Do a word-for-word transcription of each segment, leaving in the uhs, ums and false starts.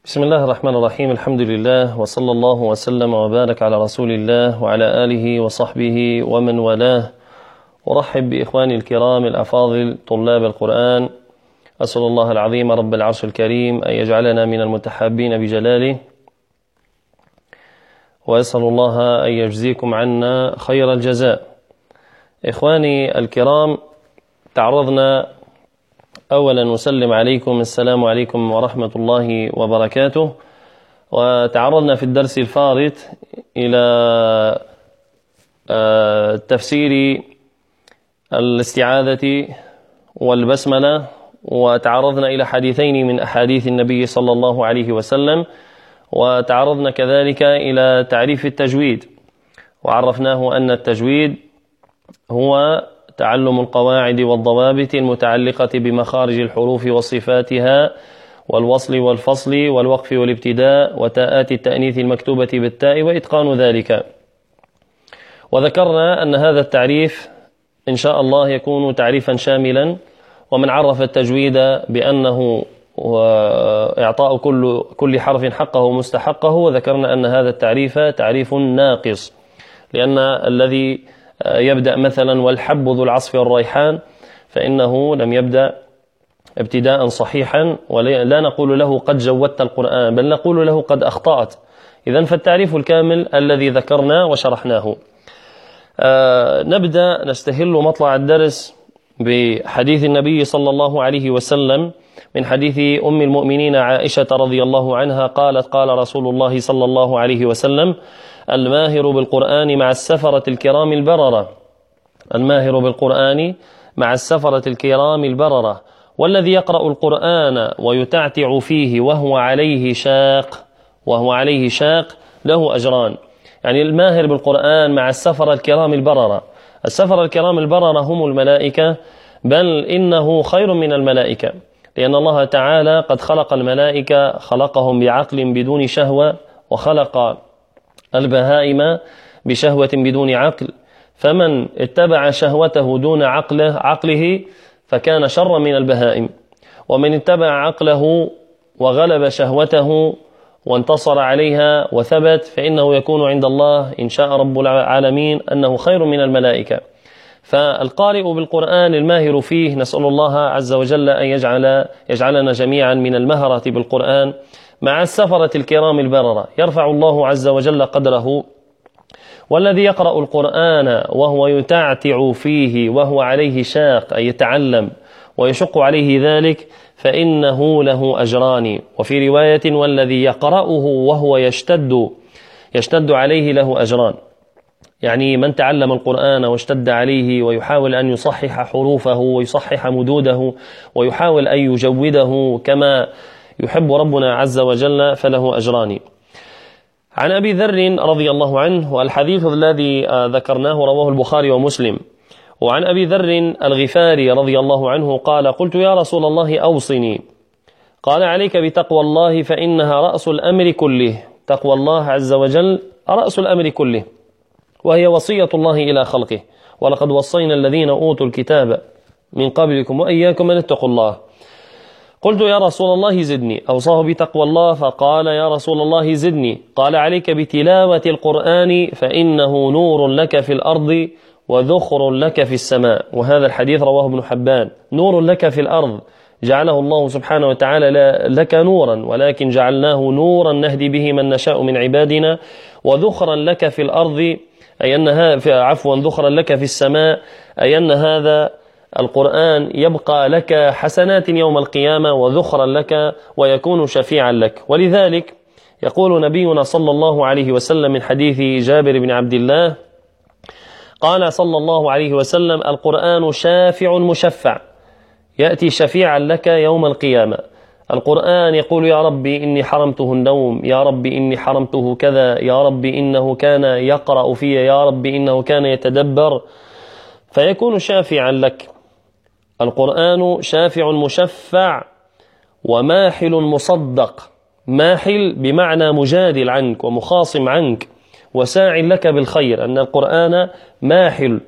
بسم الله الرحمن الرحيم. الحمد لله وصلى الله وسلم وبارك على رسول الله وعلى آله وصحبه ومن والاه. ورحب بإخواني الكرام الأفاضل طلاب القرآن. أسأل الله العظيم رب العرش الكريم أن يجعلنا من المتحابين بجلاله، وأسأل الله أن يجزيكم عنا خير الجزاء. إخواني الكرام، تعرضنا أولا نسلم عليكم السلام عليكم ورحمة الله وبركاته، وتعرضنا في الدرس الفارط إلى تفسير الاستعاذة والبسملة، وتعرضنا إلى حديثين من أحاديث النبي صلى الله عليه وسلم، وتعرضنا كذلك إلى تعريف التجويد، وعرفناه أن التجويد هو تعلم القواعد والضوابط المتعلقة بمخارج الحروف وصفاتها والوصل والفصل والوقف والابتداء وتاءات التأنيث المكتوبة بالتاء وإتقان ذلك. وذكرنا أن هذا التعريف إن شاء الله يكون تعريفا شاملا، ومن عرف التجويد بأنه إعطاء كل كل حرف حقه ومستحقه، وذكرنا أن هذا التعريف تعريف ناقص، لأن الذي يبدأ مثلا والحب ذو العصف والريحان فإنه لم يبدأ ابتداء صحيحا، ولا نقول له قد جودت القرآن، بل نقول له قد أخطأت. إذن فالتعريف الكامل الذي ذكرناه وشرحناه. آه نبدأ نستهل مطلع الدرس بحديث النبي صلى الله عليه وسلم، من حديث أم المؤمنين عائشة رضي الله عنها قالت: قال رسول الله صلى الله عليه وسلم: الماهر بالقرآن مع السفرة الكرام البررة، الماهر بالقرآن مع السفرة الكرام البررة، والذي يقرأ القرآن ويتعتع فيه وهو عليه شاق وهو عليه شاق له أجران. يعني الماهر بالقرآن مع السفرة الكرام البررة، السفرة الكرام البررة هم الملائكة، بل إنه خير من الملائكة، لأن الله تعالى قد خلق الملائكة خلقهم بعقل بدون شهوة، وخلق البهائم بشهوة بدون عقل، فمن اتبع شهوته دون عقله عقله فكان شر من البهائم، ومن اتبع عقله وغلب شهوته وانتصر عليها وثبت فإنه يكون عند الله إن شاء رب العالمين أنه خير من الملائكة. فالقارئ بالقرآن الماهر فيه نسأل الله عز وجل أن يجعل يجعلنا جميعا من المهرة بالقرآن مع السفرة الكرام البررة، يرفع الله عز وجل قدره. والذي يقرأ القرآن وهو يتعتع فيه وهو عليه شاق، أي يتعلم ويشق عليه ذلك، فإنه له أجران. وفي رواية: والذي يقرأه وهو يشتد يشتد عليه له أجران. يعني من تعلم القرآن واشتد عليه ويحاول أن يصحح حروفه ويصحح مدوده ويحاول أن يجوده كما يحب ربنا عز وجل فله أجران. عن أبي ذر رضي الله عنه، والحديث الذي ذكرناه رواه البخاري ومسلم، وعن أبي ذر الغفاري رضي الله عنه قال: قلت يا رسول الله أوصني، قال: عليك بتقوى الله فإنها رأس الأمر كله. تقوى الله عز وجل رأس الأمر كله، وهي وصية الله إلى خلقه، ولقد وصينا الذين أوتوا الكتاب من قبلكم وإياكم أن اتقوا الله. قلت يا رسول الله زدني، أوصاه بتقوى الله، فقال: يا رسول الله زدني، قال: عليك بتلاوة القرآن فإنه نور لك في الأرض وذخر لك في السماء. وهذا الحديث رواه ابن حبان. نور لك في الأرض، جعله الله سبحانه وتعالى لك نورا، ولكن جعلناه نورا نهدي به من نشاء من عبادنا. وذخرا لك في الأرض، أي أن عفوا ذخرا لك في السماء، أي أن هذا القرآن يبقى لك حسنات يوم القيامة وذخرا لك ويكون شفيعا لك. ولذلك يقول نبينا صلى الله عليه وسلم من حديث جابر بن عبد الله قال صلى الله عليه وسلم: القرآن شافع مشفع، يأتي شفيعا لك يوم القيامة. القرآن يقول: يا ربي إني حرمته النوم، يا ربي إني حرمته كذا، يا ربي إنه كان يقرأ في، يا ربي إنه كان يتدبر، فيكون شافعا لك. القرآن شافع مشفع وماحل مصدق. ماحل بمعنى مجادل عنك ومخاصم عنك وساع لك بالخير، أن القرآن ماحل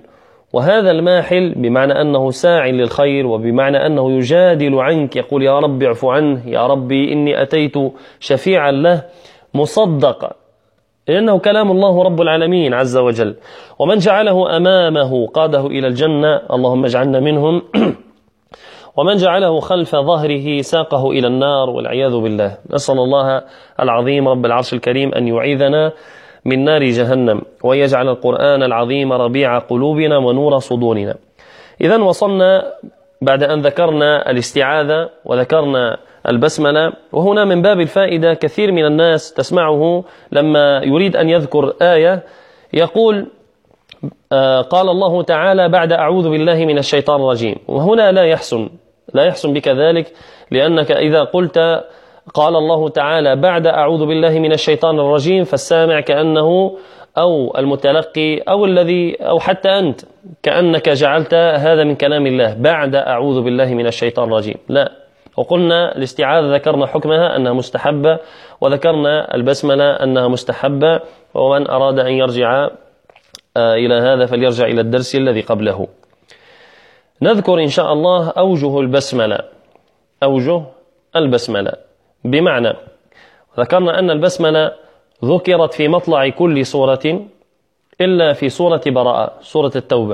وهذا الماحل بمعنى أنه ساع للخير، وبمعنى أنه يجادل عنك، يقول يا رب اعف عنه، يا ربي إني أتيت شفيعا له، مصدق، لأنه كلام الله رب العالمين عز وجل. ومن جعله أمامه قاده إلى الجنة، اللهم اجعلنا منهم، ومن جعله خلف ظهره ساقه إلى النار والعياذ بالله. نسأل الله العظيم رب العرش الكريم أن يعيذنا من نار جهنم، ويجعل القرآن العظيم ربيع قلوبنا ونور صدورنا. إذن وصلنا بعد أن ذكرنا الاستعاذة وذكرنا البسملة، وهنا من باب الفائدة كثير من الناس تسمعه لما يريد أن يذكر آية يقول آه قال الله تعالى بعد أعوذ بالله من الشيطان الرجيم، وهنا لا يحسن لا يحسن بك ذلك، لأنك إذا قلت قال الله تعالى بعد أعوذ بالله من الشيطان الرجيم فالسامع كأنه أو المتلقي أو الذي أو حتى أنت كأنك جعلت هذا من كلام الله بعد أعوذ بالله من الشيطان الرجيم. لا، وقلنا الاستعاذة ذكرنا حكمها أنها مستحبة، وذكرنا البسملة أنها مستحبة، ومن أراد أن يرجع إلى هذا فليرجع إلى الدرس الذي قبله. نذكر إن شاء الله أوجه البسملة. أوجه البسملة بمعنى ذكرنا أن البسملة ذكرت في مطلع كل سورة إلا في سورة براءة، سورة التوبة.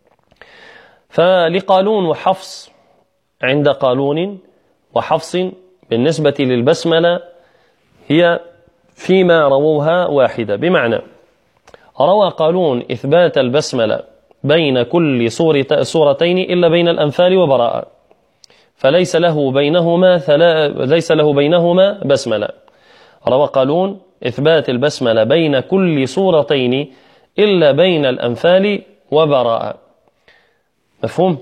فلقالون وحفص، عند قالون وحفص بالنسبة للبسملة هي فيما رووها واحدة، بمعنى روى قالون إثبات البسملة بين كل سورتين إلا بين الأنفال وبراءة، فليس له بينهما ثلا... ليس له بينهما بسملة. روى قالون إثبات البسملة بين كل سورتين إلا بين الأنفال وبراءة، مفهوم؟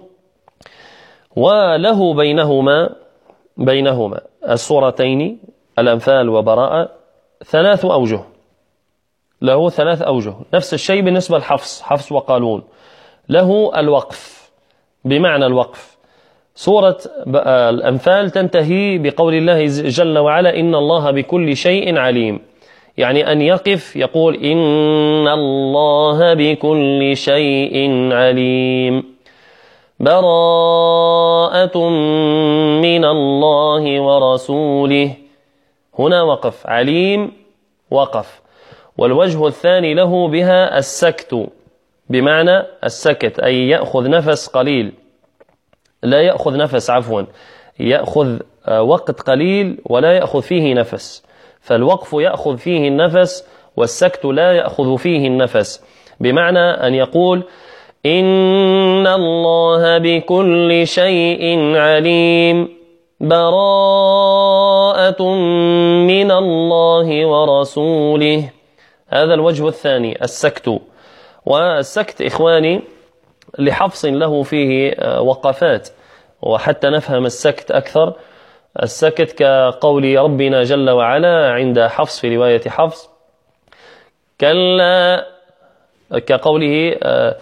وله بينهما بينهما السورتين الأنفال وبراءة ثلاث أوجه، له ثلاث أوجه. نفس الشيء بالنسبة لحفص، حفص وقالون له الوقف، بمعنى الوقف سورة الأنفال تنتهي بقول الله جل وعلا إن الله بكل شيء عليم، يعني أن يقف يقول إن الله بكل شيء عليم، براءة من الله ورسوله، هنا وقف، عليم وقف. والوجه الثاني له بها السكت، بمعنى السكت أي يأخذ نفس قليل، لا يأخذ نفس عفوا يأخذ وقت قليل ولا يأخذ فيه نفس، فالوقف يأخذ فيه النفس والسكت لا يأخذ فيه النفس، بمعنى أن يقول إن الله بكل شيء عليم، براءة من الله ورسوله. هذا الوجه الثاني السكت. والسكت إخواني لحفص له فيه وقفات، وحتى نفهم السكت أكثر، السكت كقول ربنا جل وعلا عند حفص في رواية حفص كلا، كقوله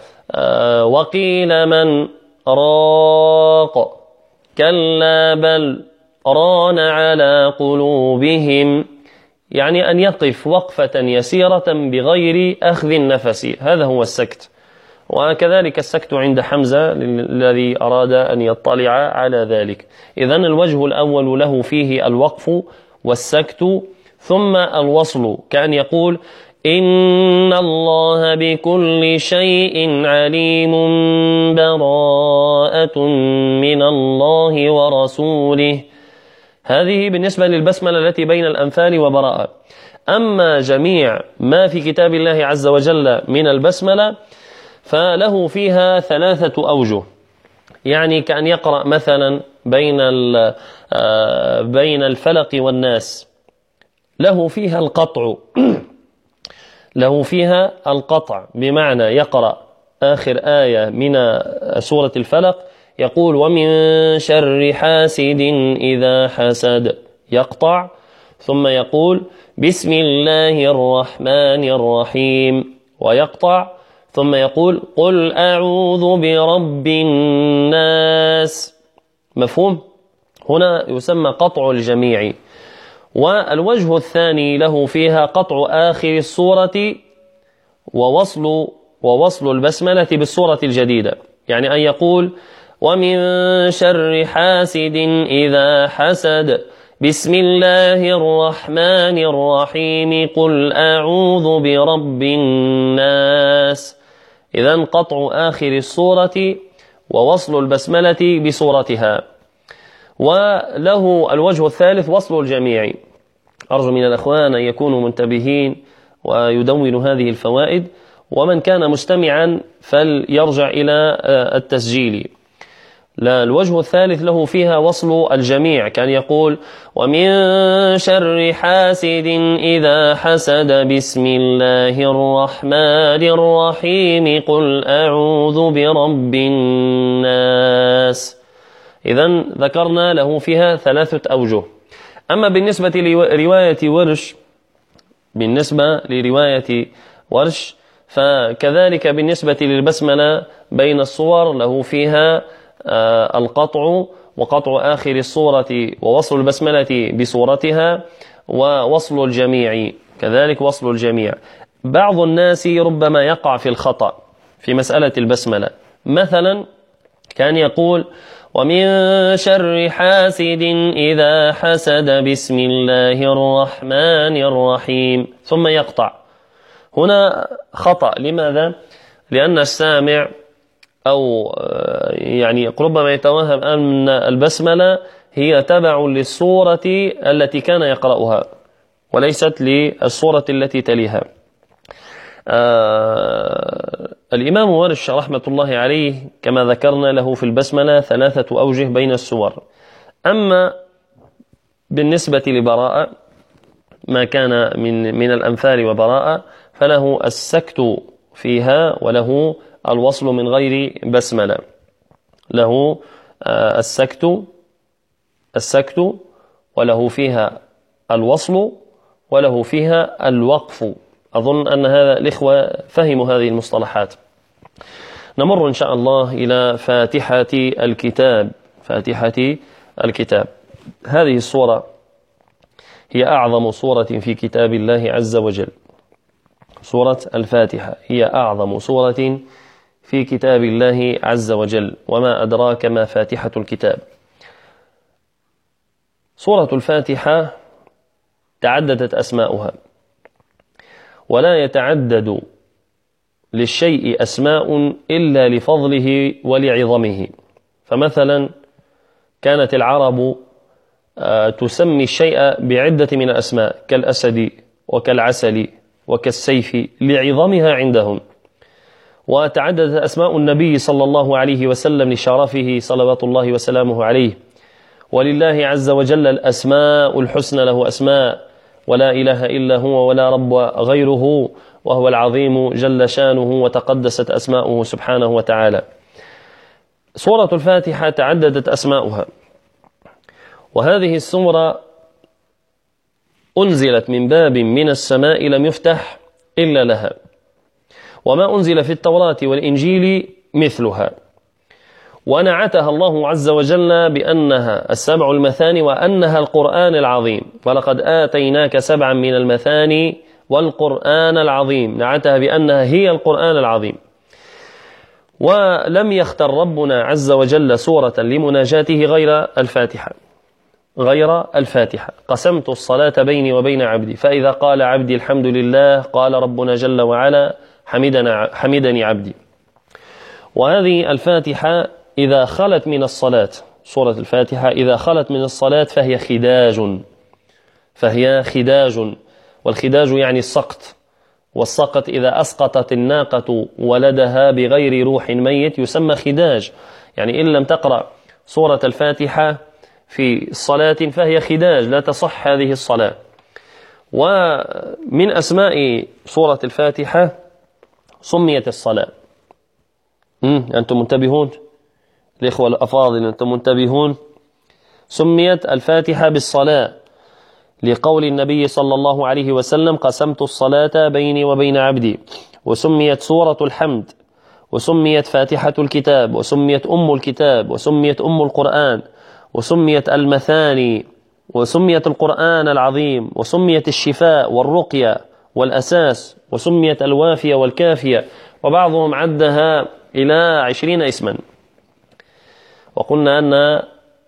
وقيل من راق، كلا بل ران على قلوبهم، يعني أن يقف وقفة يسيرة بغير أخذ النفس، هذا هو السكت. وكذلك السكت عند حمزة الذي أراد أن يطلع على ذلك. إذن الوجه الأول له فيه الوقف والسكت ثم الوصل، كأن يقول إن الله بكل شيء عليم، براءة من الله ورسوله. هذه بالنسبة للبسملة التي بين الأنفال وبراءة. أما جميع ما في كتاب الله عز وجل من البسملة فله فيها ثلاثة أوجه، يعني كأن يقرأ مثلا بين بين الفلق والناس، له فيها القطع له فيها القطع بمعنى يقرأ آخر آية من سورة الفلق يقول ومن شر حاسد إذا حسد، يقطع ثم يقول بسم الله الرحمن الرحيم، ويقطع ثم يقول قل أعوذ برب الناس. مفهوم؟ هنا يسمى قطع الجميع. والوجه الثاني له فيها قطع آخر السورة ووصل ووصل البسملة بالصورة الجديدة، يعني أن يقول ومن شر حاسد إذا حسد بسم الله الرحمن الرحيم قل أعوذ برب الناس. إذن قطع آخر الصورة ووصل البسملة بصورتها. وله الوجه الثالث وصل الجميع. أرجو من الأخوان أن يكونوا منتبهين ويدونوا هذه الفوائد، ومن كان مستمعا فليرجع إلى التسجيل. لا، الوجه الثالث له فيها وصل الجميع، كان يقول ومن شر حاسد إذا حسد بسم الله الرحمن الرحيم قل أعوذ برب الناس. إذن ذكرنا له فيها ثلاثة أوجه. أما بالنسبة لرواية ورش بالنسبة لرواية ورش فكذلك بالنسبة للبسملة بين الصور له فيها آه القطع وقطع آخر الصورة ووصل البسملة بصورتها ووصل الجميع، كذلك وصل الجميع. بعض الناس ربما يقع في الخطأ في مسألة البسملة، مثلا كان يقول ومن شر حاسد إذا حسد بسم الله الرحمن الرحيم ثم يقطع. هنا خطأ. لماذا؟ لأن السامع أو يعني ربما يتوهم أن البسملة هي تبع للصورة التي كان يقرأها وليست للصورة التي تليها. آه الإمام ورش رحمة الله عليه كما ذكرنا له في البسملة ثلاثة أوجه بين السور. أما بالنسبة لبراءة ما كان من من الأمثال وبراءة فله السكت فيها وله الوصل من غير بسملة. له آه السكت السكت وله فيها الوصل وله فيها الوقف. أظن أن هذا الإخوة فهموا هذه المصطلحات. نمر إن شاء الله إلى فاتحة الكتاب. فاتحة الكتاب هذه السورة هي أعظم سورة في كتاب الله عز وجل. سورة الفاتحة هي أعظم سورة في كتاب الله عز وجل، وما أدراك ما فاتحة الكتاب. سورة الفاتحة تعددت أسماؤها، ولا يتعدد للشيء أسماء إلا لفضله ولعظمه. فمثلا كانت العرب تسمي الشيء بعدة من الأسماء كالأسد وكالعسل وكالسيف لعظمها عندهم. وتعددت أسماء النبي صلى الله عليه وسلم لشرفه صلوات الله وسلامه عليه. ولله عز وجل الأسماء الحسنى، له أسماء ولا إله إلا هو ولا رب غيره وهو العظيم جل شانه وتقدست أسماؤه سبحانه وتعالى. سورة الفاتحة تعددت أسماؤها، وهذه السورة أنزلت من باب من السماء لم يفتح إلا لها، وما أنزل في التوراة والإنجيل مثلها. ونعتها الله عز وجل بأنها السبع المثاني وأنها القرآن العظيم، ولقد آتيناك سبعا من المثاني والقرآن العظيم. نعتها بأنها هي القرآن العظيم. ولم يختر ربنا عز وجل سورة لمناجاته غير الفاتحة غير الفاتحة. قسمت الصلاة بيني وبين عبدي، فإذا قال عبدي الحمد لله قال ربنا جل وعلا حمدنا حمدني عبدي. وهذه الفاتحة إذا خلت من الصلاة، سورة الفاتحة إذا خلت من الصلاة فهي خداج فهي خداج والخداج يعني السقط. والسقط إذا أسقطت الناقة ولدها بغير روح ميت يسمى خداج. يعني إن لم تقرأ سورة الفاتحة في الصلاة فهي خداج، لا تصح هذه الصلاة. ومن أسماء سورة الفاتحة سميت الصلاة. أنتم منتبهون؟ الإخوة الأفاضل أنتم منتبهون؟ سميت الفاتحة بالصلاة لقول النبي صلى الله عليه وسلم قسمت الصلاة بيني وبين عبدي. وسميت سورة الحمد، وسميت فاتحة الكتاب، وسميت أم الكتاب، وسميت أم القرآن، وسميت المثاني، وسميت القرآن العظيم، وسميت الشفاء والرقية والأساس، وسميت الوافية والكافية. وبعضهم عدها إلى عشرين اسما. وقلنا أن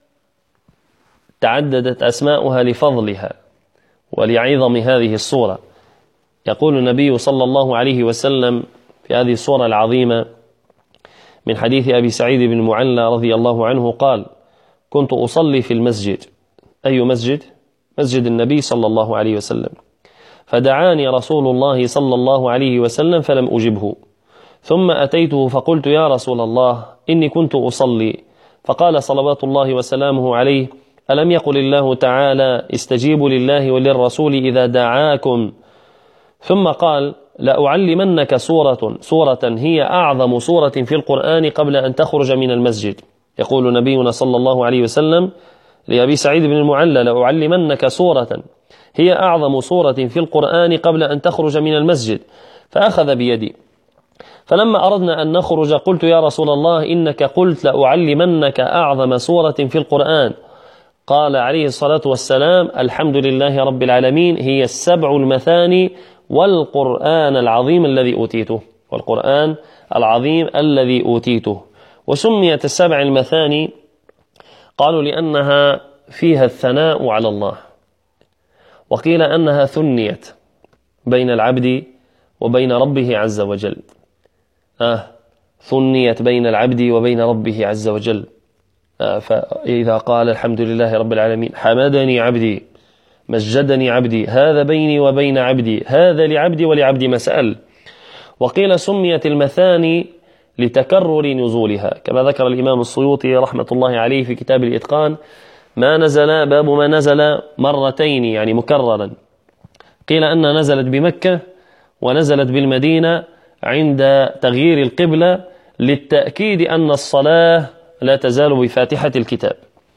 تعددت أسماؤها لفضلها ولعظم هذه الصورة. يقول النبي صلى الله عليه وسلم في هذه الصورة العظيمة من حديث أبي سعيد بن المعلى رضي الله عنه قال: كنت أصلي في المسجد. أي مسجد؟ مسجد النبي صلى الله عليه وسلم. فدعاني رسول الله صلى الله عليه وسلم فلم أجبه، ثم أتيته فقلت: يا رسول الله إني كنت أصلي. فقال صلوات الله وسلامه عليه: ألم يقل الله تعالى: استجيبوا لله وللرسول إذا دعاكم؟ ثم قال: لأعلمنك سورة سورة هي أعظم سورة في القرآن قبل أن تخرج من المسجد. يقول نبينا صلى الله عليه وسلم لأبي سعيد بن المعلى: لأعلمنك سورة هي أعظم سورة في القرآن قبل أن تخرج من المسجد. فأخذ بيدي، فلما أردنا أن نخرج قلت: يا رسول الله إنك قلت لأعلمنك أعظم سورة في القرآن. قال عليه الصلاة والسلام: الحمد لله رب العالمين، هي السبع المثاني والقرآن العظيم الذي أوتيته والقرآن العظيم الذي أوتيته. وسميت السبع المثاني قالوا لأنها فيها الثناء على الله، وقيل أنها ثنيت بين العبد وبين ربه عز وجل. آه ثنيت بين العبد وبين ربه عز وجل. آه فإذا قال الحمد لله رب العالمين: حمدني عبدي، مجدني عبدي، هذا بيني وبين عبدي، هذا لعبدي ولعبدي ما سأل. وقيل سميت المثاني لتكرر نزولها، كما ذكر الإمام السيوطي رحمة الله عليه في كتاب الإتقان: ما نزل باب ما نزل مرتين، يعني مكررا. قيل أن نزلت بمكة ونزلت بالمدينة عند تغيير القبلة للتأكيد أن الصلاة لا تزال بفاتحة الكتاب.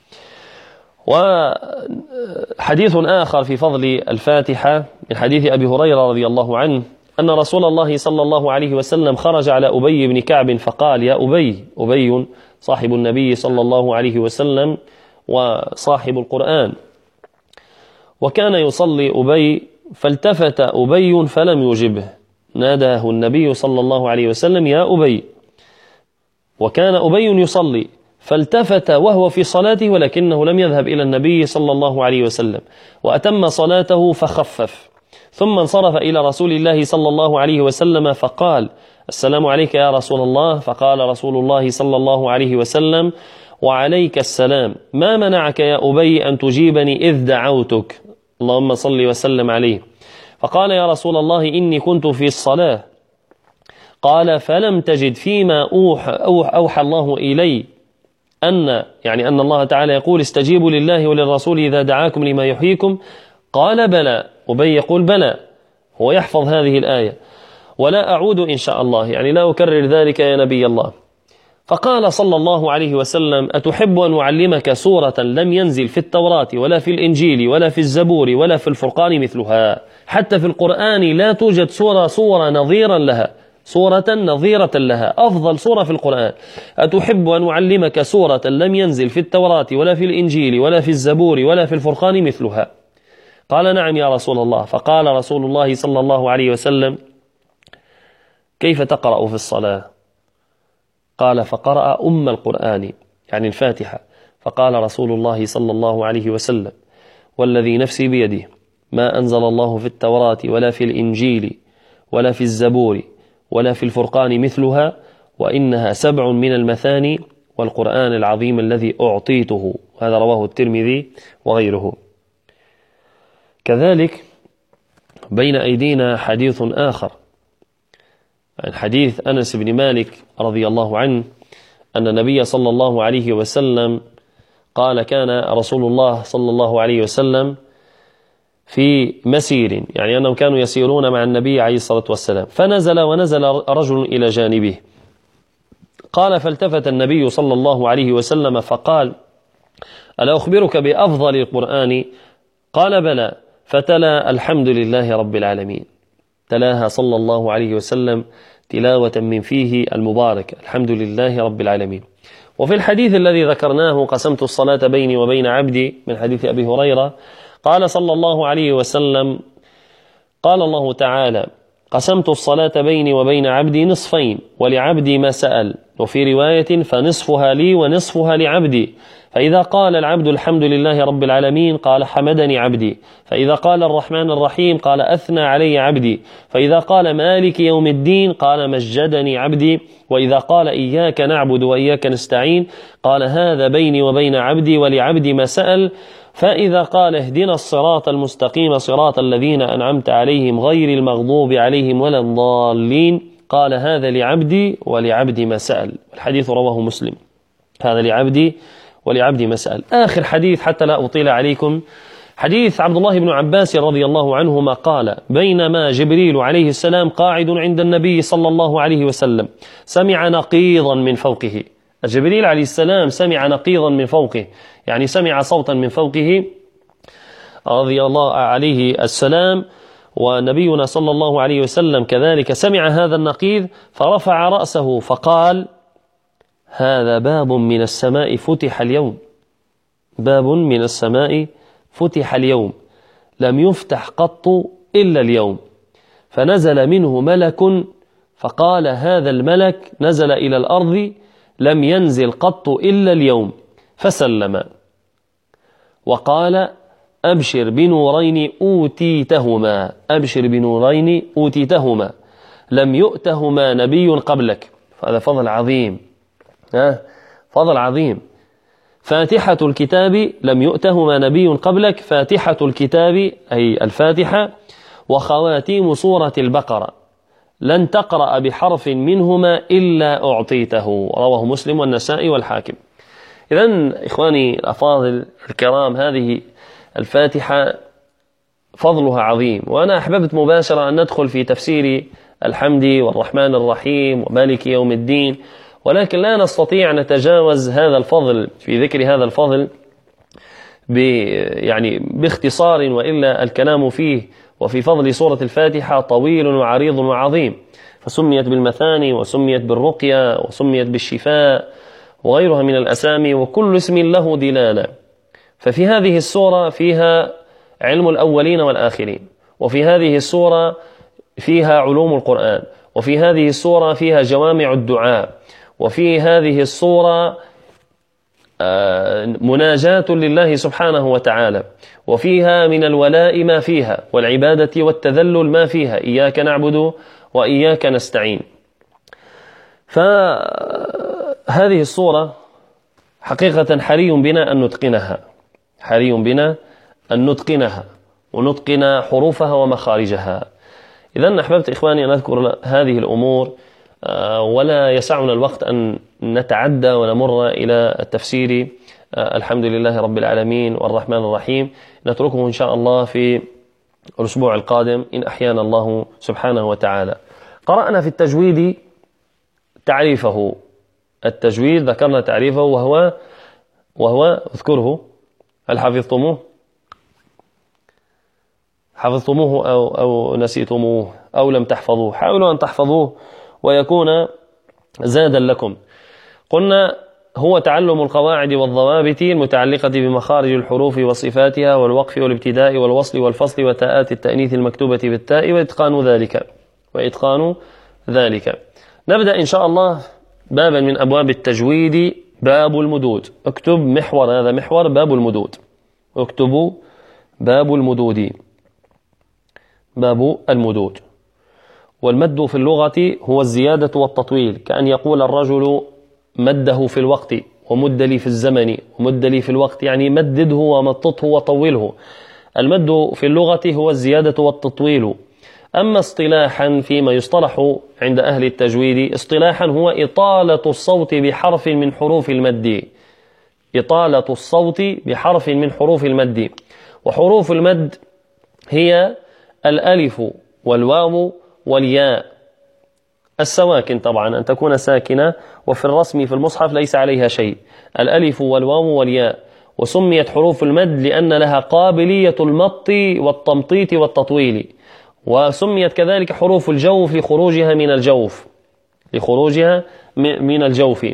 وحديث آخر في فضل الفاتحة من حديث أبي هريرة رضي الله عنه أن رسول الله صلى الله عليه وسلم خرج على أبي بن كعب فقال: يا أبي. أبي صاحب النبي صلى الله عليه وسلم وصاحب القرآن. وكان يصلي أبي فالتفت أبي فلم يجبه، ناداه النبي صلى الله عليه وسلم: يا أبي. وكان أبي يصلي فالتفت وهو في صلاته ولكنه لم يذهب إلى النبي صلى الله عليه وسلم، وأتم صلاته فخفف، ثم انصرف إلى رسول الله صلى الله عليه وسلم فقال: السلام عليك يا رسول الله. فقال رسول الله صلى الله عليه وسلم: وعليك السلام، ما منعك يا أبي أن تجيبني إذ دعوتك؟ اللهم صل وسلم عليه. فقال: يا رسول الله إني كنت في الصلاة. قال: فلم تجد فيما أوحى, أوحى الله إلي أن يعني أن الله تعالى يقول: استجيبوا لله وللرسول إذا دعاكم لما يحييكم؟ قال: بلى. أبي يقول: بلى، هو يحفظ هذه الآية: ولا أعود إن شاء الله، يعني لا أكرر ذلك يا نبي الله. فقال صلى الله عليه وسلم: أتحب أن أعلمك سورة لم ينزل في التوراة ولا في الإنجيل ولا في الزبور ولا في الفرقان مثلها؟ حتى في القرآن لا توجد سورة سورة نظيرا لها، سورة نظيرة لها، أفضل سورة في القرآن. أتحب أن أعلمك سورة لم ينزل في التوراة ولا في الإنجيل ولا في الزبور ولا في الفرقان مثلها؟ قال: نعم يا رسول الله. فقال رسول الله صلى الله عليه وسلم: كيف تقرأ في الصلاة؟ قال: فقرأ أم القرآن، يعني الفاتحة. فقال رسول الله صلى الله عليه وسلم: والذي نفسي بيده ما أنزل الله في التوراة ولا في الإنجيل ولا في الزبور ولا في الفرقان مثلها، وإنها سبع من المثاني والقرآن العظيم الذي أعطيته. هذا رواه الترمذي وغيره. كذلك بين أيدينا حديث آخر عن حديث أنس بن مالك رضي الله عنه أن النبي صلى الله عليه وسلم قال: كان رسول الله صلى الله عليه وسلم في مسير، يعني أنهم كانوا يسيرون مع النبي عليه الصلاة والسلام، فنزل ونزل رجل إلى جانبه. قال: فالتفت النبي صلى الله عليه وسلم فقال: ألا أخبرك بأفضل القرآن؟ قال: بلى. فتلا: الحمد لله رب العالمين. تلاها صلى الله عليه وسلم تلاوة من فيه المبارك: الحمد لله رب العالمين. وفي الحديث الذي ذكرناه: قسمت الصلاة بيني وبين عبدي، من حديث أبي هريرة، قال صلى الله عليه وسلم: قال الله تعالى: قسمت الصلاة بيني وبين عبدي نصفين ولعبدي ما سأل، وفي رواية فنصفها لي ونصفها لعبدي. فإذا قال العبد الحمد لله رب العالمين قال حمدني عبدي، فإذا قال الرحمن الرحيم قال أثنى علي عبدي، فإذا قال مالك يوم الدين قال مجدني عبدي، وإذا قال إياك نعبد وإياك نستعين قال هذا بيني وبين عبدي ولعبدي ما سأل، فإذا قال اهدنا الصراط المستقيم صراط الذين أنعمت عليهم غير المغضوب عليهم ولا الضالين قال هذا لعبدي ولعبدي ما سأل. الحديث رواه مسلم. هذا لعبدي ولعبدي ما سأل. آخر حديث حتى لا أطيل عليكم، حديث عبد الله بن عباس رضي الله عنهما قال بينما جبريل عليه السلام قاعد عند النبي صلى الله عليه وسلم سمع نقيضا من فوقه. جبريل عليه السلام سمع نقيضا من فوقه، يعني سمع صوتا من فوقه رضي الله عليه السلام، ونبينا صلى الله عليه وسلم كذلك سمع هذا النقيض فرفع رأسه فقال هذا باب من السماء فتح اليوم، باب من السماء فتح اليوم لم يفتح قط إلا اليوم. فنزل منه ملك فقال هذا الملك نزل إلى الأرض لم ينزل قط إلا اليوم، فسلم وقال أبشر بنورين أوتيتهما، أبشر بنورين أوتيتهما لم يؤتهما نبي قبلك. فهذا فضل عظيم، ها فضل عظيم. فاتحة الكتاب لم يؤتهما نبي قبلك، فاتحة الكتاب أي الفاتحة، وخواتيم سورة البقرة لن تقرأ بحرف منهما إلا أعطيته. رواه مسلم والنسائي والحاكم. إذن إخواني الأفاضل الكرام، هذه الفاتحة فضلها عظيم، وأنا أحببت مباشرة أن ندخل في تفسير الحمد والرحمن الرحيم ومالك يوم الدين، ولكن لا نستطيع أن نتجاوز هذا الفضل في ذكر هذا الفضل يعني باختصار، وإلا الكلام فيه وفي فضل سورة الفاتحة طويل وعريض وعظيم، فسميت بالمثاني وسميت بالرقية وسميت بالشفاء وغيرها من الأسامي، وكل اسم له دلالة. ففي هذه السورة فيها علم الأولين والآخرين، وفي هذه السورة فيها علوم القرآن، وفي هذه السورة فيها جوامع الدعاء، وفي هذه السورة مناجاة لله سبحانه وتعالى، وفيها من الولاء ما فيها والعبادة والتذلل ما فيها، إياك نعبد وإياك نستعين. فهذه السورة حقيقة حري بنا أن نتقنها، حري بنا أن نتقنها ونتقن حروفها ومخارجها. إذن أحببت إخواني أن أذكر هذه الأمور، ولا يسعنا الوقت أن نتعدى ونمر إلى التفسير. الحمد لله رب العالمين والرحمن الرحيم نتركه إن شاء الله في الأسبوع القادم إن أحيانا الله سبحانه وتعالى. قرأنا في التجويد تعريفه، التجويد ذكرنا تعريفه وهو وهو اذكره. هل حفظتموه؟ حفظتموه أو, أو نسيتموه أو لم تحفظوه؟ حاولوا أن تحفظوه ويكون زادا لكم. قلنا هو تعلم القواعد والضوابط المتعلقة بمخارج الحروف وصفاتها والوقف والابتداء والوصل والفصل وتاءات التأنيث المكتوبة بالتاء وإتقان ذلك وإتقان ذلك. نبدأ إن شاء الله بابا من أبواب التجويد، باب المدود. اكتب محور، هذا محور باب المدود، اكتبوا باب المدود، باب المدود. والمد في اللغة هو الزيادة والتطويل، كأن يقول الرجل مده في الوقت ومد لي في الزمن ومد لي في الوقت، يعني مدده ومططه وطوله. المد في اللغة هو الزيادة والتطويل. أما اصطلاحا فيما يصطلح عند أهل التجويد اصطلاحا هو إطالة الصوت بحرف من حروف المد، إطالة الصوت بحرف من حروف المد. وحروف المد هي الألف والواو والياء، السواكن طبعا أن تكون ساكنة، وفي الرسم في المصحف ليس عليها شيء، الألف والواو والياء. وسميت حروف المد لأن لها قابلية المط والتمطيط والتطويل. وسميت كذلك حروف الجوف لخروجها من الجوف، لخروجها من الجوف.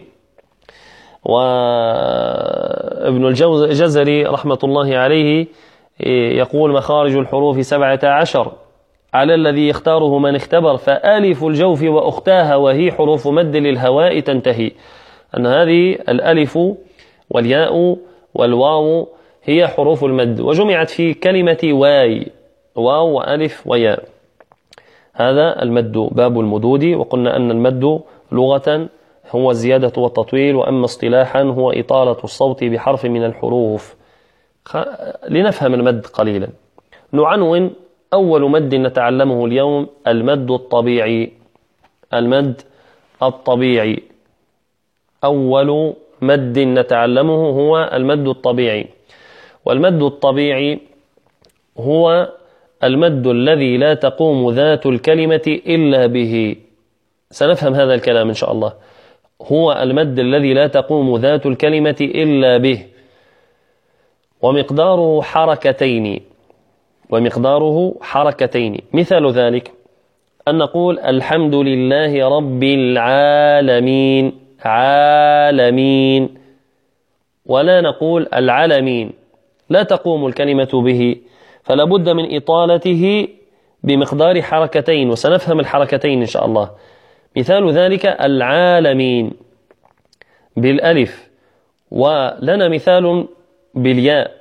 وابن الجزري رحمة الله عليه يقول مخارج الحروف سبعة عشر، على الذي يختاره من اختبر، فآلف الجوف وأختاها وهي حروف مد للهواء تنتهي. أن هذه الألف والياء والواو هي حروف المد، وجمعت في كلمة واي، واو وألف وياء. هذا المد باب المدود، وقلنا أن المد لغة هو الزيادة والتطويل، وأما اصطلاحا هو إطالة الصوت بحرف من الحروف. لنفهم المد قليلا، نعنون أول مد نتعلمه اليوم المد الطبيعي. المد الطبيعي، أول مد نتعلمه هو المد الطبيعي. والمد الطبيعي هو المد الذي لا تقوم ذات الكلمة إلا به. سنفهم هذا الكلام إن شاء الله. هو المد الذي لا تقوم ذات الكلمة إلا به، ومقداره حركتين ومقداره حركتين مثال ذلك أن نقول الحمد لله رب العالمين، عالمين، ولا نقول العالمين، لا تقوم الكلمة به، فلا بد من إطالته بمقدار حركتين، وسنفهم الحركتين إن شاء الله. مثال ذلك العالمين بالألف، ولنا مثال بالياء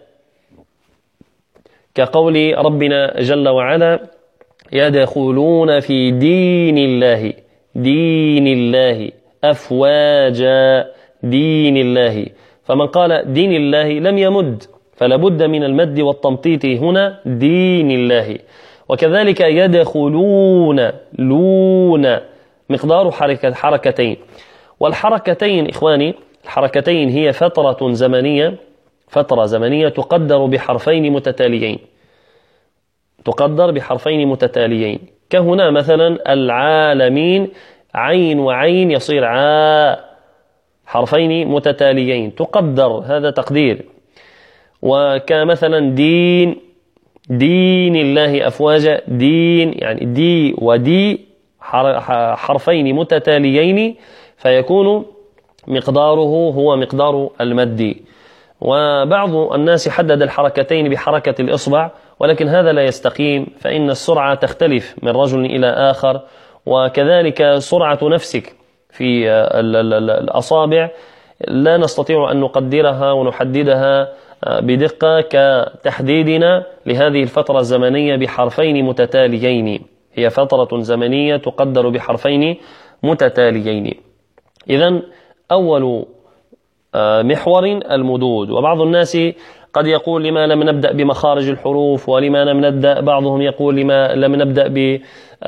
كقول ربنا جل وعلا يدخلون في دين الله، دين الله أفواجا، دين الله. فمن قال دين الله لم يمد، فلا بد من المد والتمطيط هنا دين الله. وكذلك يدخلون، لون، مقدار حركة حركتين. والحركتين إخواني، الحركتين هي فترة زمنية، فترة زمنية تقدر بحرفين متتاليين، تقدر بحرفين متتاليين. كهنا مثلا العالمين، عين وعين يصير عاء، حرفين متتاليين تقدر، هذا تقدير. وكمثلا دين، دين الله أفواجا، دين يعني دي ودي حرفين متتاليين، فيكون مقداره هو مقدار المد. وبعض الناس حدد الحركتين بحركة الإصبع، ولكن هذا لا يستقيم، فإن السرعة تختلف من رجل إلى آخر، وكذلك سرعة نفسك في الأصابع لا نستطيع أن نقدرها ونحددها بدقة كتحديدنا لهذه الفترة الزمنية بحرفين متتاليين. هي فترة زمنية تقدر بحرفين متتاليين. إذن أول محور المدود. وبعض الناس قد يقول لما لم نبدأ بمخارج الحروف، ولما لم نبدأ، بعضهم يقول لما لم نبدأ ب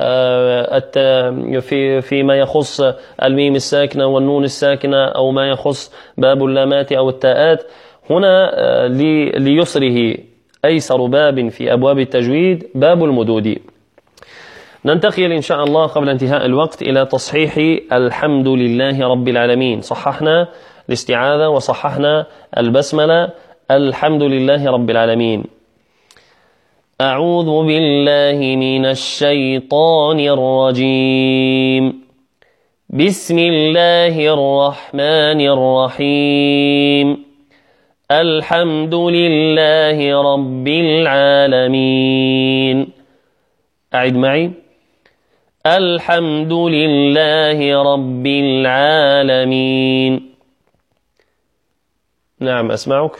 في فيما يخص الميم الساكنة والنون الساكنة، أو ما يخص باب اللامات أو التاءات. هنا ليسره أيسر باب في أبواب التجويد باب المدود. ننتقل إن شاء الله قبل انتهاء الوقت إلى تصحيح الحمد لله رب العالمين. صححنا الاستعاذة وصححنا البسملة. الحمد لله رب العالمين. أعوذ بالله من الشيطان الرجيم. بسم الله الرحمن الرحيم. الحمد لله رب العالمين. أعد معي. الحمد لله رب العالمين. نعم أسمعك.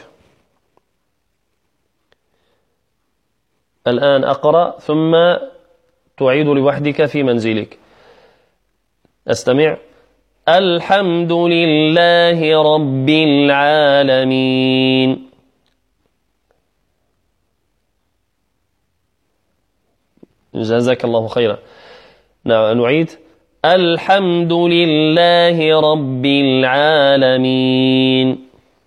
الآن أقرأ ثم تعيد لوحدك في منزلك. أستمع. الحمد لله رب العالمين. جزاك الله خيرا. نعم نعيد. الحمد لله رب العالمين.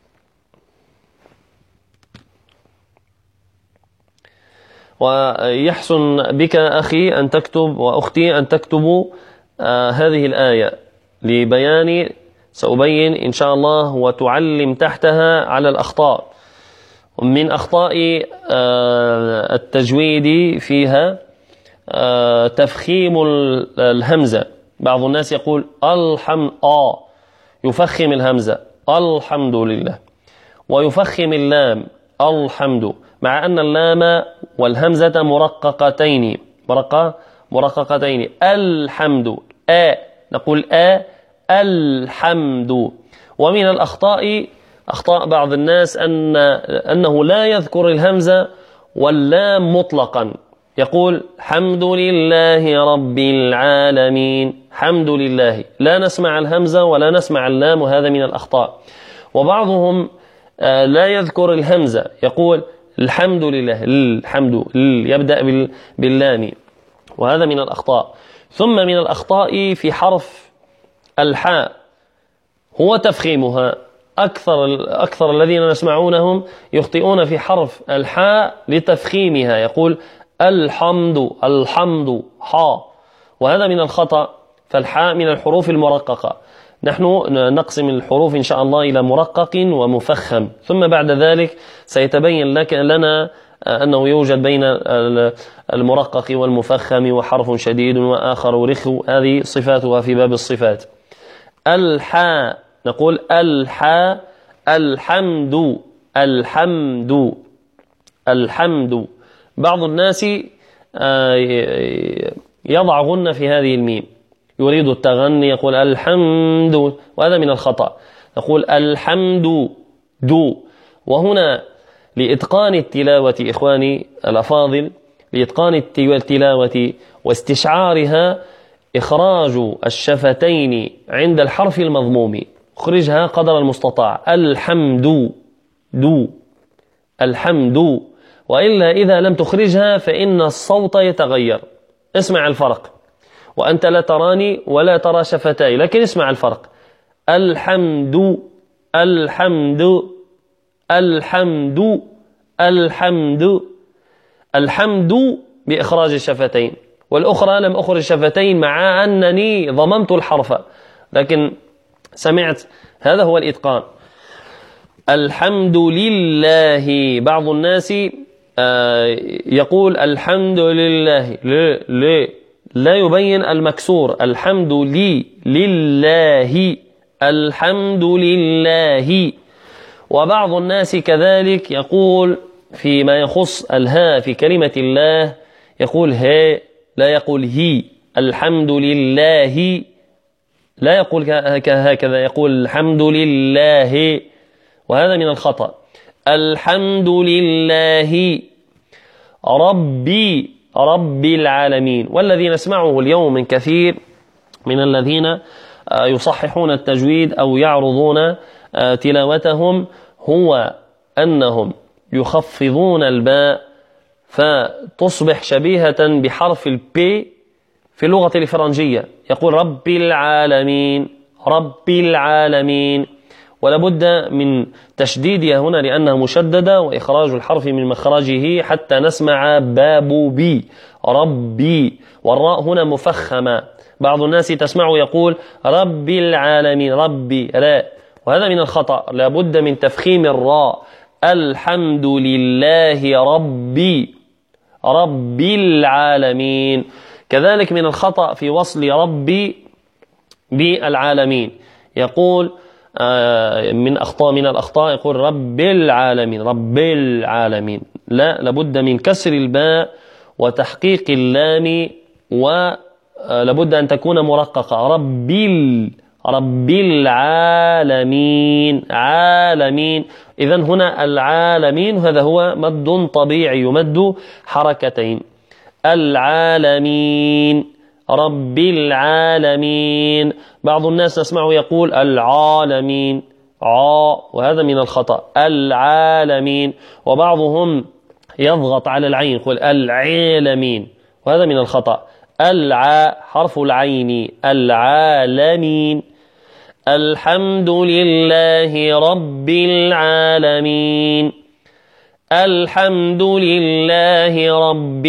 ويحسن بك أخي أن تكتب، وأختي أن تكتبوا آه هذه الآية لبيان، سأبين إن شاء الله وتعلم تحتها على الأخطاء. من أخطاء آه التجويد فيها آه تفخيم الهمزة. بعض الناس يقول الحمد آه يفخم الهمزة الحمد لله، ويفخم اللام الحمد، مع أن اللام والهمزة مرققتين مرقة مرققتين. الحمد آ نقول آ الحمد. ومن الأخطاء أخطاء بعض الناس أن أنه لا يذكر الهمزة واللام مطلقا، يقول حمد لله رب العالمين، حمد لله، لا نسمع الهمزة ولا نسمع اللام، وهذا من الأخطاء. وبعضهم لا يذكر الهمزة، يقول الحمد لله، الحمد يبدأ باللام، وهذا من الأخطاء. ثم من الأخطاء في حرف الحاء هو تفخيمها. أكثر أكثر الذين نسمعونهم يخطئون في حرف الحاء لتفخيمها، يقول الحمد الحمد حا، وهذا من الخطأ. فالحاء من الحروف المرققة. نحن نقسم الحروف إن شاء الله إلى مرقق ومفخم، ثم بعد ذلك سيتبين لك لنا أنه يوجد بين المرقق والمفخم وحرف شديد وآخر رخو، هذه صفاتها في باب الصفات. الحاء نقول الحاء الحمد الحمد الحمد. بعض الناس يضع غنة في هذه الميم، يريد التغني يقول الحمد، وهذا من الخطأ. نقول الحمد دو. وهنا لإتقان التلاوة إخواني الأفاضل، لإتقان التلاوة واستشعارها، إخراج الشفتين عند الحرف المضموم، اخرجها قدر المستطاع. الحمد دو الحمد. وإلا إذا لم تخرجها فإن الصوت يتغير. اسمع الفرق، وأنت لا تراني ولا ترى شفتاي، لكن اسمع الفرق. الحمد الحمد الحمد الحمد. الحمد بإخراج الشفتين، والأخرى لم أخرج الشفتين مع أنني ضممت الحرف، لكن سمعت. هذا هو الإتقان. الحمد لله. بعض الناس يقول الحمد لله، لا لا لا يبين المكسور. الحمد لي لله الحمد لله. وبعض الناس كذلك يقول فيما يخص الها في كلمة الله، يقول ها لا يقول هي. الحمد لله لا يقول هكذا، يقول الحمد لله، وهذا من الخطأ. الحمد لله ربي رب العالمين. والذي نسمعه اليوم من كثير من الذين يصححون التجويد أو يعرضون تلاوتهم هو أنهم يخفضون الباء فتصبح شبيهة بحرف البي في اللغة الفرنجية، يقول رب العالمين رب العالمين، ولابد من تشديدها هنا لأنها مشددة، وإخراج الحرف من مخرجه حتى نسمع باب بي ربي، والراء هنا مفخمة. بعض الناس تسمع يقول رب العالمين ربي لا، وهذا من الخطأ. لابد من تفخيم الراء. الحمد لله ربي رب العالمين. كذلك من الخطأ في وصل ربي بالعالمين، يقول من أخطاء من الأخطاء يقول رب العالمين رب العالمين، لا، لابد من كسر الباء وتحقيق اللام، ولابد أن تكون مرققة. رب رب العالمين عالمين. إذن هنا العالمين هذا هو مد طبيعي يمد حركتين. العالمين رب العالمين. بعض الناس نسمعه يقول العالمين عا، وهذا من الخطأ. العالمين. وبعضهم يضغط على العين يقول العالمين، وهذا من الخطأ. العاء حرف العين. العالمين. الحمد لله رب العالمين الحمد لله رب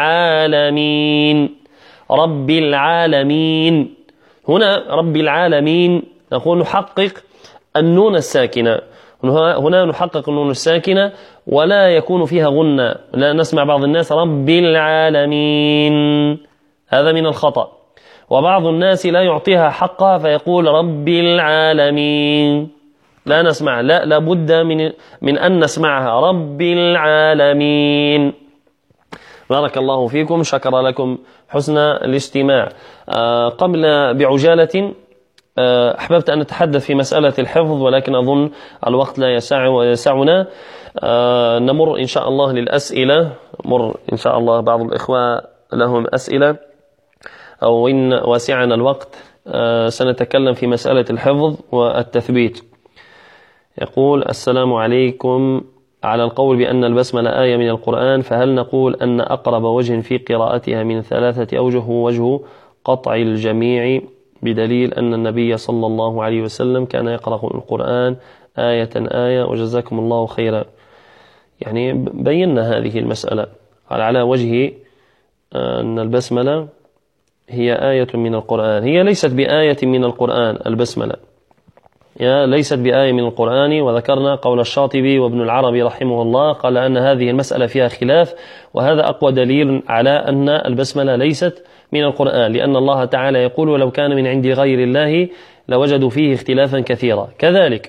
العالمين رب العالمين. هنا رب العالمين نقول نحقق النون الساكنة، هنا نحقق النون الساكنة ولا يكون فيها غنة. لا نسمع بعض الناس رب العالمين، هذا من الخطأ. وبعض الناس لا يعطيها حقها فيقول رب العالمين، لا نسمع، لا لابد من من أن نسمعها رب العالمين. بارك الله فيكم، شكر لكم حسن الاستماع. قبل بعجالة أحببت أن أتحدث في مسألة الحفظ، ولكن أظن الوقت لا يسع يسعنا. نمر إن شاء الله للأسئلة. مر إن شاء الله بعض الإخوة لهم أسئلة، أو إن واسعنا الوقت سنتكلم في مسألة الحفظ والتثبيت. يقول: السلام عليكم، على القول بأن البسملة آية من القرآن، فهل نقول أن أقرب وجه في قراءتها من ثلاثة أوجه هو وجه قطع الجميع، بدليل أن النبي صلى الله عليه وسلم كان يقرأ القرآن آية آية؟ وجزاكم الله خيرا. يعني بينا هذه المسألة على وجه أن البسملة هي آية من القرآن. هي ليست بآية من القرآن البسملة، يا ليست بآية من القرآن. وذكرنا قول الشاطبي وابن العربي رحمه الله، قال أن هذه المسألة فيها خلاف، وهذا أقوى دليل على أن البسملة ليست من القرآن، لأن الله تعالى يقول: ولو كان من عند غير الله لوجدوا فيه اختلافا كثيرا. كذلك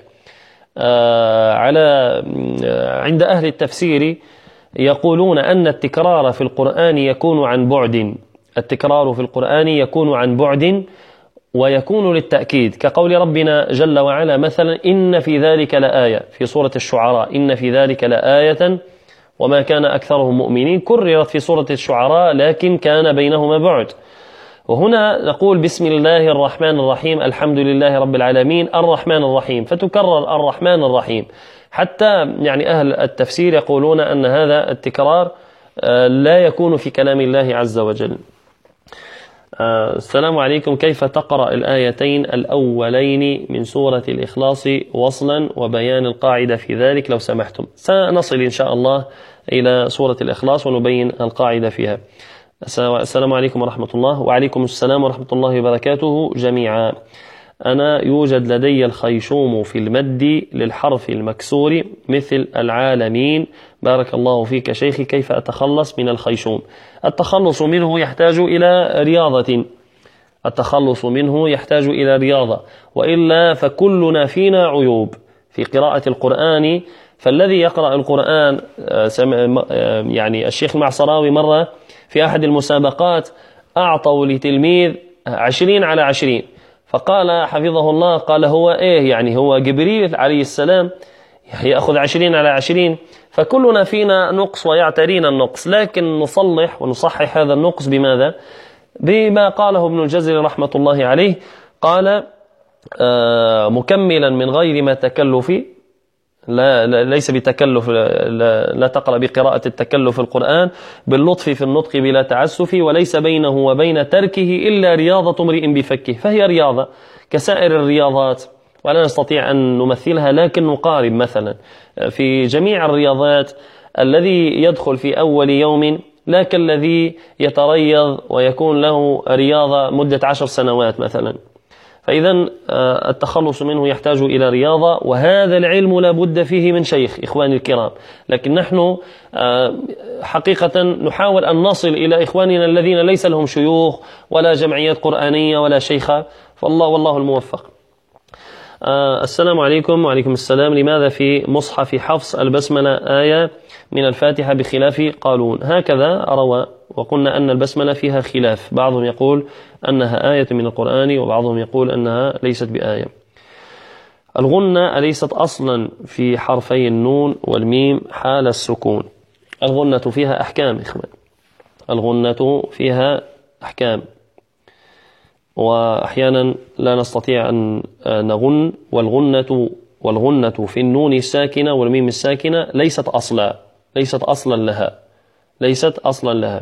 آه على عند أهل التفسير يقولون أن التكرار في القرآن يكون عن بعد، التكرار في القرآن يكون عن بعد ويكون للتأكيد، كقول ربنا جل وعلا مثلا: إن في ذلك لآية، في سورة الشعراء: إن في ذلك لآية وما كان أكثرهم مؤمنين، كررت في سورة الشعراء لكن كان بينهما بعد. وهنا نقول: بسم الله الرحمن الرحيم، الحمد لله رب العالمين الرحمن الرحيم، فتكرر الرحمن الرحيم. حتى يعني أهل التفسير يقولون أن هذا التكرار لا يكون في كلام الله عز وجل. السلام عليكم، كيف تقرأ الآيتين الأولين من سورة الإخلاص وصلا وبيان القاعدة في ذلك لو سمحتم؟ سنصل إن شاء الله إلى سورة الإخلاص ونبين القاعدة فيها. السلام عليكم ورحمة الله. وعليكم السلام ورحمة الله وبركاته جميعا. أنا يوجد لدي الخيشوم في المد للحرف المكسور مثل العالمين. بارك الله فيك شيخي، كيف أتخلص من الخيشوم؟ التخلص منه يحتاج إلى رياضة، التخلص منه يحتاج إلى رياضة، وإلا فكلنا فينا عيوب في قراءة القرآن. فالذي يقرأ القرآن، يعني الشيخ المعصراوي مرة في أحد المسابقات أعطوا لتلميذ عشرين على عشرين، فقال حفظه الله، قال: هو إيه يعني؟ هو جبريل عليه السلام يأخذ عشرين على عشرين؟ فكلنا فينا نقص ويعترينا النقص، لكن نصلح ونصحح هذا النقص بماذا؟ بما قاله ابن الجزري رحمة الله عليه، قال: آه مكملا من غير ما تكلف، لا, لا ليس بتكلف، لا, لا تقرأ بقراءة التكلف القرآن، باللطف في النطق بلا تعسف، وليس بينه وبين تركه إلا رياضة امرئ بفكه. فهي رياضة كسائر الرياضات، ولا نستطيع أن نمثلها، لكن نقارب مثلا في جميع الرياضات الذي يدخل في أول يوم لا كالذي يتريض ويكون له رياضة مدة عشر سنوات مثلا. فإذا التخلص منه يحتاج إلى رياضة، وهذا العلم لا بد فيه من شيخ إخواني الكرام. لكن نحن حقيقة نحاول أن نصل إلى إخواننا الذين ليس لهم شيوخ ولا جمعيات قرآنية ولا شيخة، فالله والله الموفق. السلام عليكم. وعليكم السلام. لماذا في مصحف حفص البسملة آية من الفاتحة بخلاف قالون؟ هكذا روى، وقلنا أن البسملة فيها خلاف، بعضهم يقول أنها آية من القرآن، وبعضهم يقول أنها ليست بآية. الغنة أليست أصلا في حرفي النون والميم حال السكون؟ الغنة فيها أحكام إخوان، الغنة فيها أحكام، وأحيانا لا نستطيع أن نغن، والغنة والغنة في النون الساكنة والميم الساكنة ليست أصلا، ليست أصلا لها، ليست أصلا لها.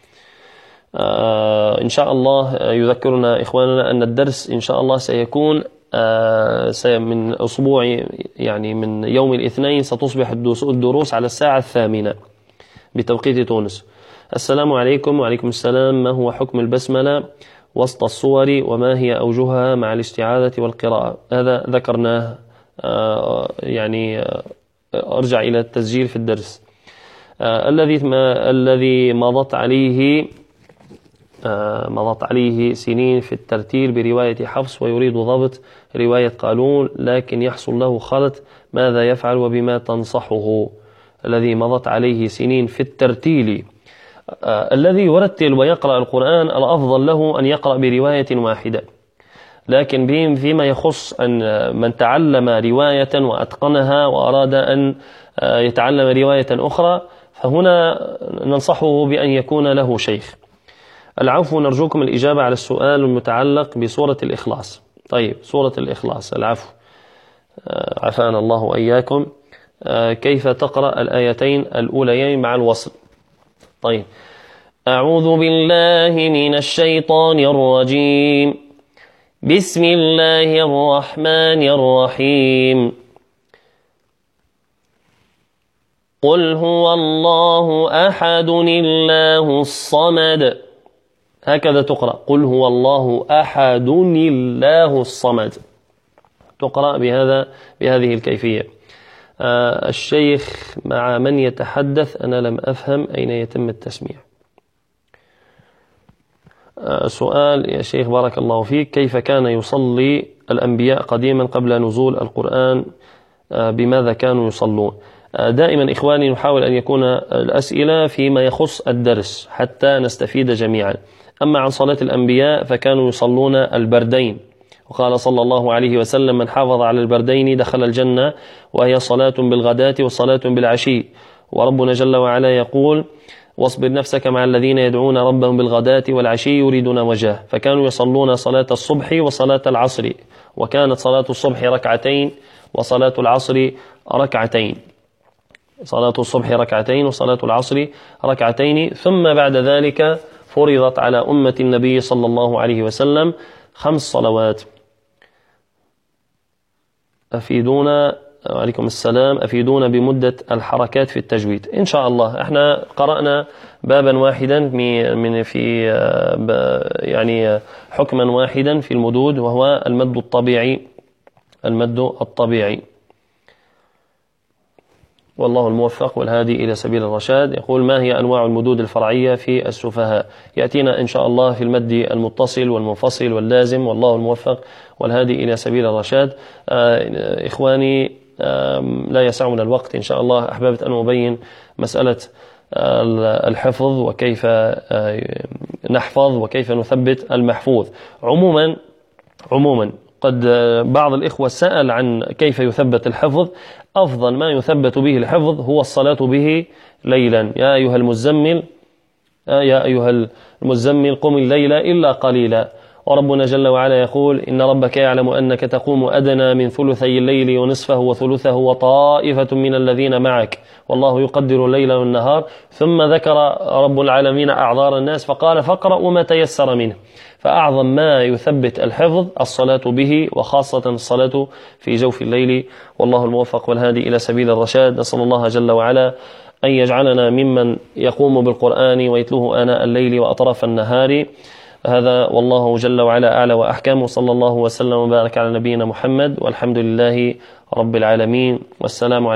آه إن شاء الله يذكرنا إخواننا أن الدرس إن شاء الله سيكون آه من أسبوع، يعني من يوم الاثنين ستصبح الدروس على الساعة الثامنة بتوقيت تونس. السلام عليكم. وعليكم السلام. ما هو حكم البسملة وسط الصور، وما هي أوجهها مع الاستعاذة والقراءة؟ هذا ذكرناه، آه يعني آه أرجع إلى التسجيل في الدرس. آه الذي ما الذي مضت عليه آه مضت عليه سنين في الترتيل برواية حفص، ويريد ضبط رواية قالون لكن يحصل له خلط، ماذا يفعل وبما تنصحه؟ الذي مضت عليه سنين في الترتيل آه الذي يرتل ويقرأ القرآن الأفضل له أن يقرأ برواية واحدة، لكن فيما يخص أن من تعلم رواية وأتقنها وأراد أن يتعلم رواية أخرى فهنا ننصحه بأن يكون له شيخ. العفو، نرجوكم الإجابة على السؤال المتعلق بسورة الإخلاص. طيب، سورة الإخلاص، العفو، عفانا الله وإياكم. كيف تقرأ الآيتين الأوليين مع الوصل؟ طيب، أعوذ بالله من الشيطان الرجيم، بسم الله الرحمن الرحيم، قل هو الله أحد الله الصمد. هكذا تقرأ، قل هو الله أحد الله الصمد، تقرأ بهذا بهذه الكيفية. آه الشيخ مع من يتحدث؟ أنا لم أفهم أين يتم التسميع. آه سؤال يا شيخ بارك الله فيك، كيف كان يصلي الأنبياء قديما قبل نزول القرآن؟ آه بماذا كانوا يصلون؟ آه دائما إخواني نحاول أن يكون الأسئلة فيما يخص الدرس حتى نستفيد جميعا. أما عن صلاة الأنبياء فكانوا يصلون البردين، وقال صلى الله عليه وسلم: من حافظ على البردين دخل الجنة، وهي صلاة بالغداة وصلاة بالعشي. وربنا جل وعلا يقول: واصبر نفسك مع الذين يدعون ربهم بالغداة والعشي يريدون وجهه. فكانوا يصلون صلاة الصبح وصلاة العصر، وكانت صلاة الصبح ركعتين وصلاة العصر ركعتين، صلاة الصبح ركعتين وصلاة العصر ركعتين. ثم بعد ذلك فرضت على أمة النبي صلى الله عليه وسلم خمس صلوات. أفيدونا، وعليكم السلام، أفيدونا بمدة الحركات في التجويد. إن شاء الله احنا قرأنا بابا واحدا من في يعني حكما واحدا في المدود، وهو المد الطبيعي، المد الطبيعي. والله الموفق والهادي إلى سبيل الرشاد. يقول: ما هي أنواع المدود الفرعية في السفهاء؟ يأتينا إن شاء الله في المد المتصل والمنفصل واللازم، والله الموفق والهادي إلى سبيل الرشاد. آه إخواني، آه لا يسعنا الوقت إن شاء الله. أحببت أن أبين مسألة الحفظ وكيف آه نحفظ وكيف نثبت المحفوظ. عموما عموما قد بعض الإخوة سأل عن كيف يثبت الحفظ. أفضل ما يثبت به الحفظ هو الصلاة به ليلا. يا أيها المزمل يا أيها المزمل قم الليل إلا قليلا. وربنا جل وعلا يقول: إن ربك يعلم أنك تقوم أدنى من ثلثي الليل ونصفه وثلثه وطائفة من الذين معك والله يقدر الليل والنهار. ثم ذكر رب العالمين أعذار الناس فقال: فاقرأوا ما تيسر منه. فأعظم ما يثبت الحفظ الصلاة به، وخاصة الصلاة في جوف الليل. والله الموفق والهادي إلى سبيل الرشاد. نسأل الله جل وعلا أن يجعلنا ممن يقوم بالقرآن ويتلوه آناء الليل وأطراف النهار. هذا والله جل وعلا أعلى وأحكم. وصلى الله وسلم وبارك على نبينا محمد، والحمد لله رب العالمين، والسلام عليكم.